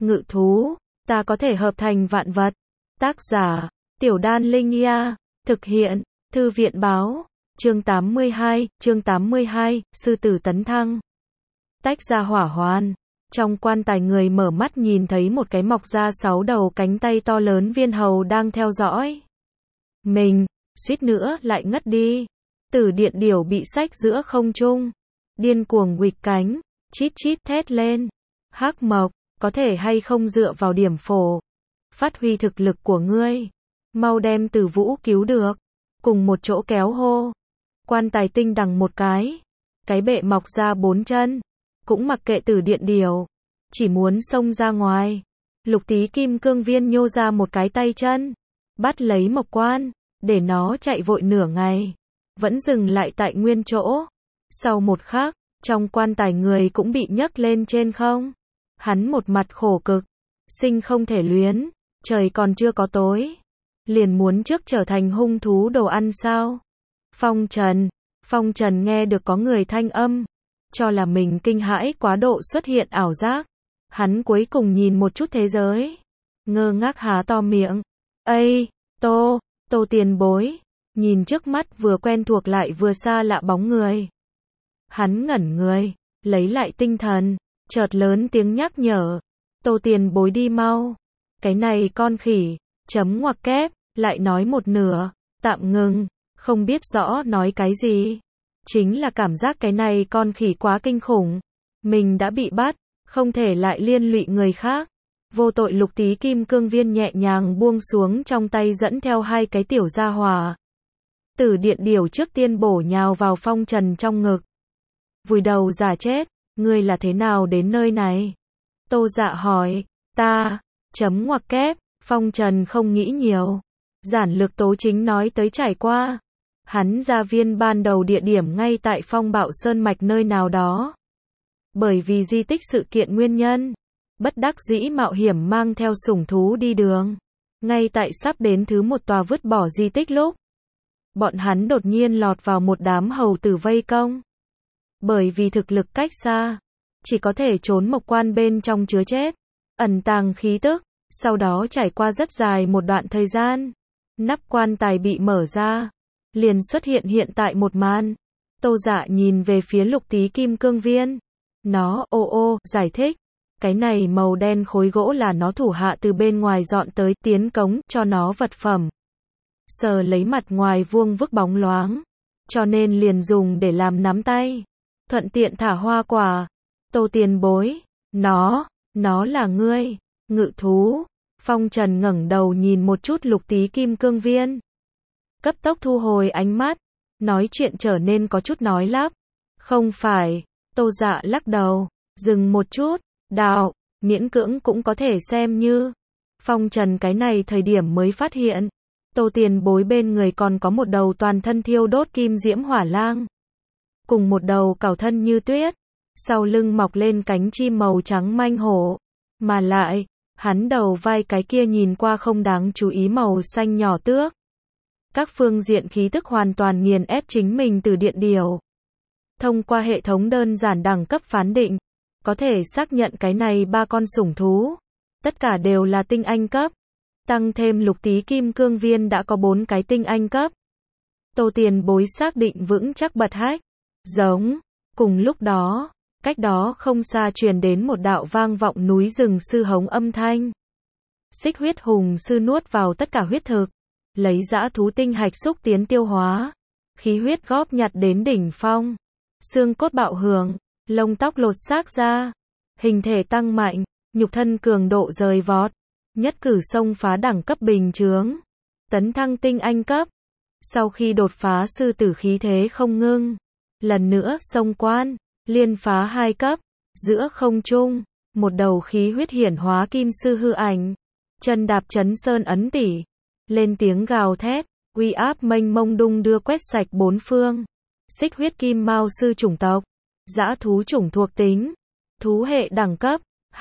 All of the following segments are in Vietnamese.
ngự thú, ta có thể hợp thành vạn vật. Tác giả, Tiểu Đan Linh Nha, thực hiện, Thư viện Báo, chương 82, Sư tử tấn thăng. Tách ra hỏa hoạn. Trong quan tài người mở mắt nhìn thấy một cái mọc ra 6 đầu cánh tay to lớn viên hầu đang theo dõi mình, suýt nữa lại ngất đi. Tử điện điểu bị xách giữa không trung, điên cuồng huỵch cánh, chít chít thét lên. Hắc Mộc, có thể hay không dựa vào điểm phổ, phát huy thực lực của ngươi, mau đem Tử Vũ cứu được, cùng một chỗ kéo hô. Quan tài tinh đằng một cái bệ mọc ra 4 chân, cũng mặc kệ Tử điện điểu, chỉ muốn xông ra ngoài. Lục Tí Kim Cương Viên nhô ra một cái tay chân, bắt lấy Mộc Quan, để nó chạy vội nửa ngày, vẫn dừng lại tại nguyên chỗ. Sau một khắc, trong quan tài người cũng bị nhấc lên trên không. Hắn một mặt khổ cực, sinh không thể luyến, trời còn chưa có tối, liền muốn trước trở thành hung thú đồ ăn sao? Phong Trần nghe được có người thanh âm, cho là mình kinh hãi quá độ xuất hiện ảo giác. Hắn cuối cùng nhìn một chút thế giới, ngơ ngác há to miệng. Ây, Tô tiền bối, nhìn trước mắt vừa quen thuộc lại vừa xa lạ bóng người. Hắn ngẩn người, lấy lại tinh thần, chợt lớn tiếng nhắc nhở. Tô tiền bối đi mau. Cái này con khỉ, chấm ngoặc kép, lại nói một nửa, tạm ngừng, không biết rõ nói cái gì. Chính là cảm giác cái này con khỉ quá kinh khủng. Mình đã bị bắt, không thể lại liên lụy người khác. Vô tội Lục Tí Kim Cương Viên nhẹ nhàng buông xuống trong tay dẫn theo 2 cái tiểu gia hỏa. Tử điện điểu trước tiên bổ nhào vào Phong Trần trong ngực, vùi đầu giả chết. Ngươi là thế nào đến nơi này? Tô Dạ hỏi. Ta, chấm ngoặc kép, Phong Trần không nghĩ nhiều, giản lược tố chính nói tới trải qua. Hắn ra viên ban đầu địa điểm ngay tại Phong Bạo Sơn Mạch nơi nào đó. Bởi vì di tích sự kiện nguyên nhân, bất đắc dĩ mạo hiểm mang theo sủng thú đi đường. Ngay tại sắp đến thứ một tòa vứt bỏ di tích lúc, bọn hắn đột nhiên lọt vào một đám hầu tử vây công. Bởi vì thực lực cách xa, chỉ có thể trốn Mộc Quan bên trong chứa chết, ẩn tàng khí tức. Sau đó trải qua rất dài một đoạn thời gian, nắp quan tài bị mở ra, liền xuất hiện tại một màn. Tô Dạ nhìn về phía Lục Tí Kim Cương Viên. Nó giải thích, cái này màu đen khối gỗ là nó thủ hạ từ bên ngoài dọn tới, tiến cống cho nó vật phẩm. Sờ lấy mặt ngoài vuông vức bóng loáng, cho nên liền dùng để làm nắm tay, thuận tiện thả hoa quả. Tô tiền bối, nó là ngươi, ngự thú. Phong Trần ngẩng đầu nhìn một chút Lục Tí Kim Cương Viên, cấp tốc thu hồi ánh mắt, nói chuyện trở nên có chút nói lắp. Không phải. Tô Dạ lắc đầu, dừng một chút, đạo, miễn cưỡng cũng có thể xem như. Phong Trần cái này thời điểm mới phát hiện, Tô tiền bối bên người còn có một đầu toàn thân thiêu đốt kim diễm hỏa lang, cùng một đầu cào thân như tuyết, sau lưng mọc lên cánh chim màu trắng manh hổ, mà lại, hắn đầu vai cái kia nhìn qua không đáng chú ý màu xanh nhỏ tước. Các phương diện khí tức hoàn toàn nghiền ép chính mình từ điện điểu. Thông qua hệ thống đơn giản đẳng cấp phán định, có thể xác nhận cái này 3 con sủng thú, tất cả đều là tinh anh cấp. Tăng thêm Lục Tí Kim Cương Viên đã có 4 cái tinh anh cấp. Tô tiền bối xác định vững chắc bật hách. Giống. Cùng lúc đó, cách đó không xa truyền đến một đạo vang vọng núi rừng sư hống âm thanh. Xích huyết hùng sư nuốt vào tất cả huyết thực, lấy dã thú tinh hạch xúc tiến tiêu hóa, khí huyết góp nhặt đến đỉnh phong. Xương cốt bạo hưởng, lông tóc lột xác ra, hình thể tăng mạnh, nhục thân cường độ rời vọt, nhất cử xông phá đẳng cấp bình chướng, tấn thăng tinh anh cấp. Sau khi đột phá sư tử khí thế không ngưng, lần nữa xông quan, liên phá 2 cấp, giữa không trung, một đầu khí huyết hiển hóa kim sư hư ảnh, chân đạp chấn sơn ấn tỷ, lên tiếng gào thét, uy áp mênh mông đung đưa quét sạch 4 phương. Xích huyết kim mao sư chủng tộc, dã thú chủng thuộc tính, thú hệ đẳng cấp,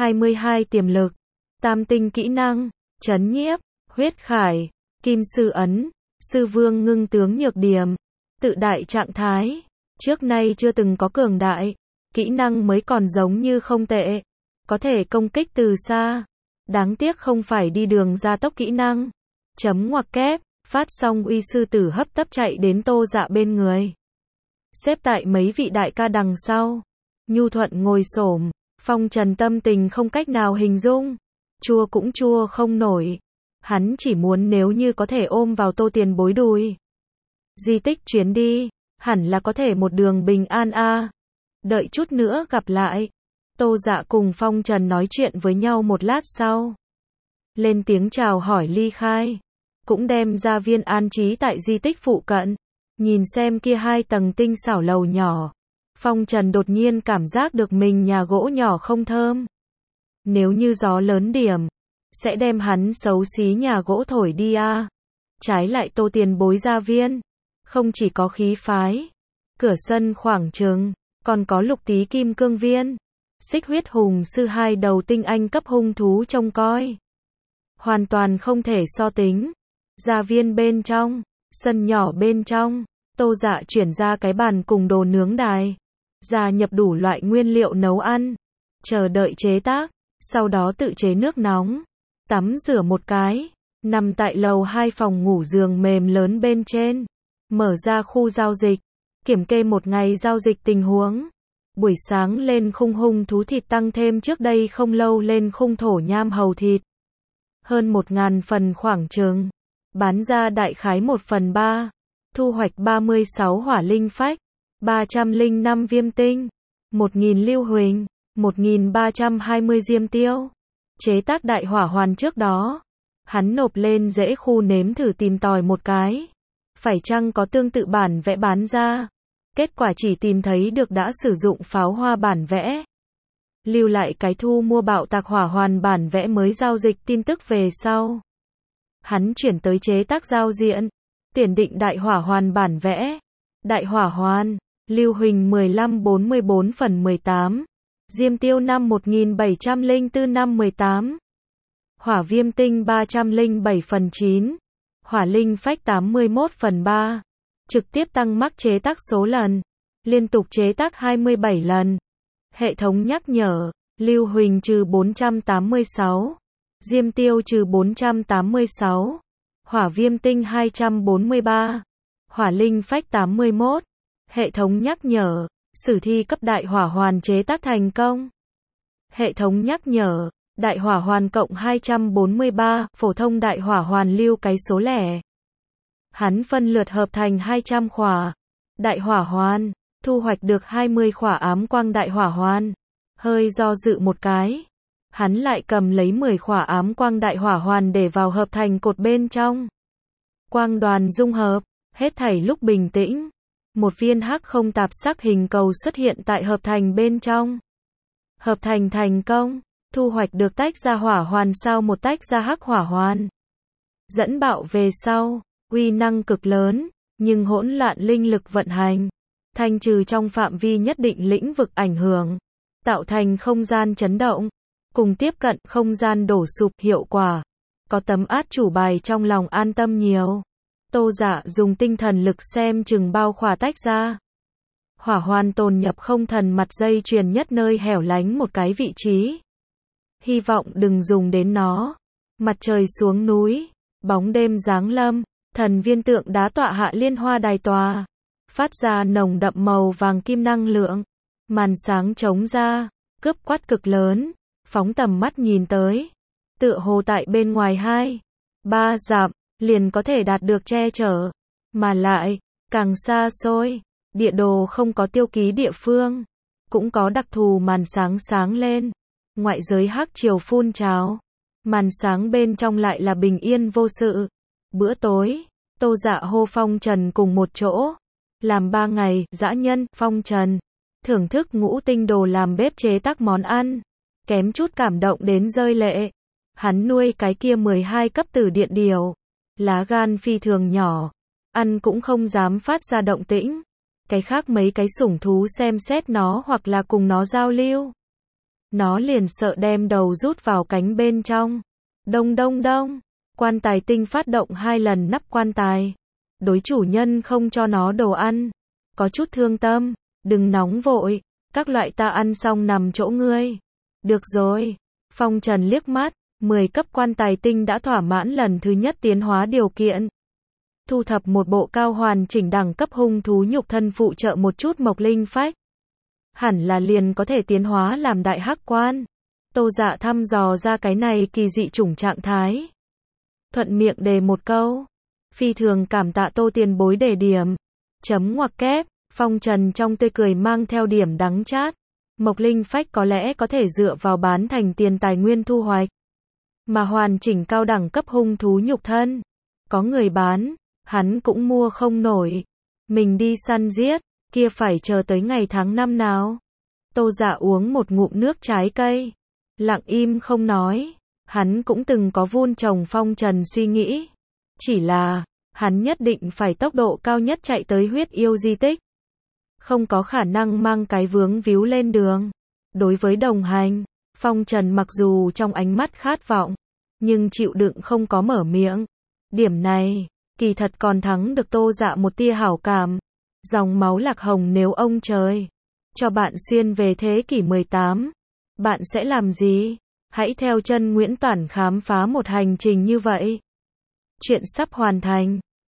22 tiềm lực, tam tinh kỹ năng, chấn nhiếp, huyết khải, kim sư ấn, sư vương ngưng tướng nhược điểm, tự đại trạng thái, trước nay chưa từng có cường đại, kỹ năng mới còn giống như không tệ, có thể công kích từ xa, Đáng tiếc không phải đi đường gia tốc kỹ năng. Chấm ngoặc kép, phát xong uy sư tử hấp tấp chạy đến Tô Dạ bên người. Xếp tại mấy vị đại ca đằng sau. Nhu thuận ngồi xổm, Phong Trần tâm tình không cách nào hình dung. Chua cũng chua không nổi. Hắn chỉ muốn nếu như có thể ôm vào Tô Tiền Bối đùi. Di tích chuyến đi, hẳn là có thể một đường bình an a. Đợi chút nữa gặp lại. Tô Dạ cùng Phong Trần nói chuyện với nhau một lát sau. Lên tiếng chào hỏi ly khai. Cũng đem ra viên an trí tại di tích phụ cận. Nhìn xem kia 2 tầng tinh xảo lầu nhỏ. Phong Trần đột nhiên cảm giác được mình nhà gỗ nhỏ không thơm. Nếu như gió lớn điểm, sẽ đem hắn xấu xí nhà gỗ thổi đi a. Trái lại Tô Tiền Bối gia viên, không chỉ có khí phái, cửa sân khoảng trừng, còn có Lục Tý Kim Cương Viên, Xích Huyết Hùng Sư 2 đầu tinh anh cấp hung thú trông coi. Hoàn toàn không thể so tính. Gia viên bên trong, sân nhỏ bên trong, Tô Dạ chuyển ra cái bàn cùng đồ nướng đài, gia nhập đủ loại nguyên liệu nấu ăn, chờ đợi chế tác, sau đó tự chế nước nóng, tắm rửa một cái, nằm tại lầu 2 phòng ngủ giường mềm lớn bên trên, mở ra khu giao dịch, kiểm kê một ngày giao dịch tình huống. Buổi sáng lên khung hung thú thịt tăng thêm trước đây không lâu lên khung thổ nham hầu thịt. Hơn 1000 phần khoảng chừng, bán ra đại khái 1/3, thu hoạch 36 hỏa linh phách, 305 viêm tinh, 1000 lưu huỳnh, 1320 diêm tiêu. Chế tác đại hỏa hoàn trước đó, hắn nộp lên dễ khu nếm thử tìm tòi một cái. Phải chăng có tương tự bản vẽ bán ra? Kết quả chỉ tìm thấy được đã sử dụng pháo hoa bản vẽ. Lưu lại cái thu mua bạo tạc hỏa hoàn bản vẽ mới giao dịch tin tức về sau. Hắn chuyển tới chế tác giao diện, tiền định đại hỏa hoàn bản vẽ. Đại hỏa hoàn, lưu huỳnh 1544/18, diêm tiêu 1704/18, hỏa viêm tinh 307/9, hỏa linh phách 81/3. Trực tiếp tăng mắc chế tác số lần, liên tục chế tác 27 lần. Hệ thống nhắc nhở, lưu huỳnh trừ 486, diêm tiêu trừ 486, hỏa viêm tinh 243, hỏa linh phách 81. Hệ thống nhắc nhở, sử thi cấp đại hỏa hoàn chế tác thành công. Hệ thống nhắc nhở, đại hỏa hoàn cộng 243, phổ thông đại hỏa hoàn lưu cái số lẻ. Hắn phân lượt hợp thành 200 khỏa. Đại hỏa hoàn, thu hoạch được 20 khỏa ám quang đại hỏa hoàn. Hơi do dự một cái, hắn lại cầm lấy 10 khỏa ám quang đại hỏa hoàn để vào hợp thành cột bên trong. Quang đoàn dung hợp, hết thảy lúc bình tĩnh. Một viên hắc không tạp sắc hình cầu xuất hiện tại hợp thành bên trong. Hợp thành thành công, thu hoạch được tách ra hỏa hoàn sau một tách ra hắc hỏa hoàn. Dẫn bạo về sau, uy năng cực lớn, nhưng hỗn loạn linh lực vận hành, thanh trừ trong phạm vi nhất định lĩnh vực ảnh hưởng, tạo thành không gian chấn động, cùng tiếp cận không gian đổ sụp hiệu quả. Có tấm át chủ bài trong lòng an tâm nhiều. Tô Dạ dùng tinh thần lực xem chừng bao khỏa tách ra. Hỏa hoàn tồn nhập không thần mặt dây chuyền nhất nơi hẻo lánh một cái vị trí. Hy vọng đừng dùng đến nó. Mặt trời xuống núi, bóng đêm giáng lâm, thần viên tượng đá tọa hạ liên hoa đài tòa, phát ra nồng đậm màu vàng kim năng lượng. Màn sáng trống ra, cướp quát cực lớn, phóng tầm mắt nhìn tới, tựa hồ tại bên ngoài 2-3 dặm, liền có thể đạt được che chở, mà lại, càng xa xôi, địa đồ không có tiêu ký địa phương, cũng có đặc thù màn sáng sáng lên, ngoại giới hắc chiều phun trào, màn sáng bên trong lại là bình yên vô sự. Bữa tối, Tô Dạ hô Phong Trần cùng một chỗ, làm 3 ngày, dã nhân, Phong Trần, thưởng thức ngũ tinh đồ làm bếp chế tác món ăn, kém chút cảm động đến rơi lệ. Hắn nuôi cái kia 12 cấp tử điện điểu, lá gan phi thường nhỏ, ăn cũng không dám phát ra động tĩnh. Cái khác mấy cái sủng thú xem xét nó hoặc là cùng nó giao lưu, nó liền sợ đem đầu rút vào cánh bên trong. Đông đông đông, quan tài tinh phát động 2 lần nắp quan tài. Đối chủ nhân không cho nó đồ ăn, có chút thương tâm, đừng nóng vội, các loại ta ăn xong nằm chỗ ngươi. Được rồi, Phong Trần liếc mắt, 10 cấp quan tài tinh đã thỏa mãn lần thứ nhất tiến hóa điều kiện. Thu thập một bộ cao hoàn chỉnh đẳng cấp hung thú nhục thân phụ trợ một chút mộc linh phách. Hẳn là liền có thể tiến hóa làm đại hắc quan. Tô Dạ thăm dò ra cái này kỳ dị chủng trạng thái. Thuận miệng đề một câu. Phi thường cảm tạ Tô tiền bối đề điểm. Chấm ngoặc kép, Phong Trần trong tươi cười mang theo điểm đắng chát. Mộc linh phách có lẽ có thể dựa vào bán thành tiền tài nguyên thu hoạch. Mà hoàn chỉnh cao đẳng cấp hung thú nhục thân. Có người bán, hắn cũng mua không nổi. Mình đi săn giết, kia phải chờ tới ngày tháng năm nào. Tô Dạ uống một ngụm nước trái cây. Lặng im không nói. Hắn cũng từng có vun trồng Phong Trần suy nghĩ. Chỉ là, hắn nhất định phải tốc độ cao nhất chạy tới huyết yêu di tích. Không có khả năng mang cái vướng víu lên đường. Đối với đồng hành, Phong Trần mặc dù trong ánh mắt khát vọng, nhưng chịu đựng không có mở miệng. Điểm này, kỳ thật còn thắng được Tô Dạ một tia hảo cảm. Dòng máu Lạc Hồng nếu ông trời cho bạn xuyên về thế kỷ 18, bạn sẽ làm gì? Hãy theo chân Nguyễn Toản khám phá một hành trình như vậy. Chuyện sắp hoàn thành.